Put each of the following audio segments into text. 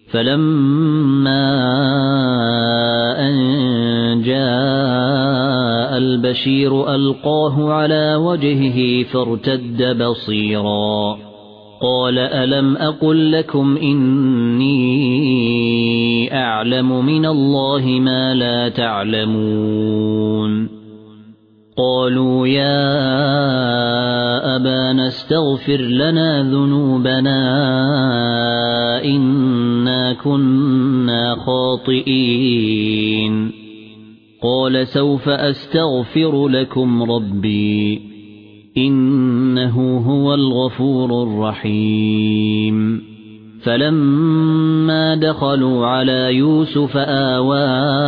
فلما أن جاء البشير ألقاه على وجهه فارتد بصيرا قال ألم أقل لكم إني أعلم من الله ما لا تعلمون قالوا يا أبانا استغفر لنا ذنوبنا إنا كنا خاطئين قال سوف أستغفر لكم ربي إنه هو الغفور الرحيم فلما دخلوا على يوسف آوى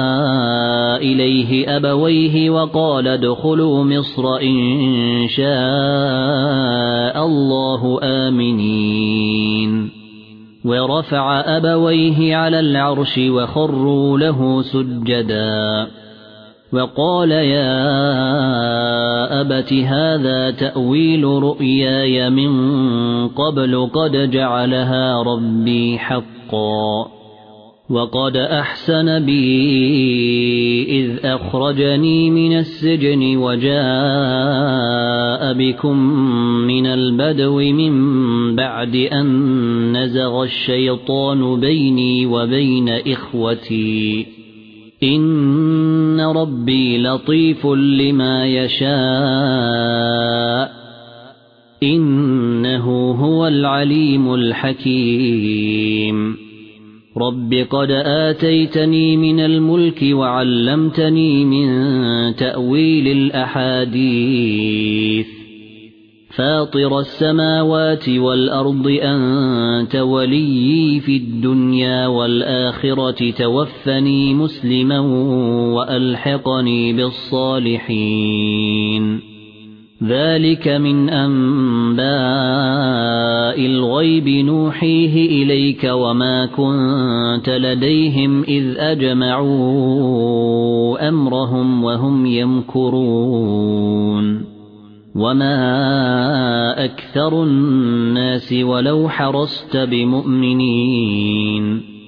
إليه أبويه وقال ادخلوا مصر إن شاء الله آمنين ورفع أبويه على العرش وخروا له سجدا وقال يا أبت هذا تأويل رؤياي من قبل قد جعلها ربي حقا وقد أحسن بي إذ أخرجني من السجن وجاء بكم من البدو من بعد أن نزغ الشيطان بيني وبين إخوتي إن ربي لطيف لما يشاء إنه هو العليم الحكيم رب قد آتيتني من الملك وعلمتني من تأويل الأحاديث فاطر السماوات والأرض أنت وليي في الدنيا والآخرة توفني مسلما وألحقني بالصالحين ذلك من أنباء الغيب نوحيه إليك وما كنت لديهم إذ أجمعوا أمرهم وهم يمكرون وما أكثر الناس ولو حرصت بمؤمنين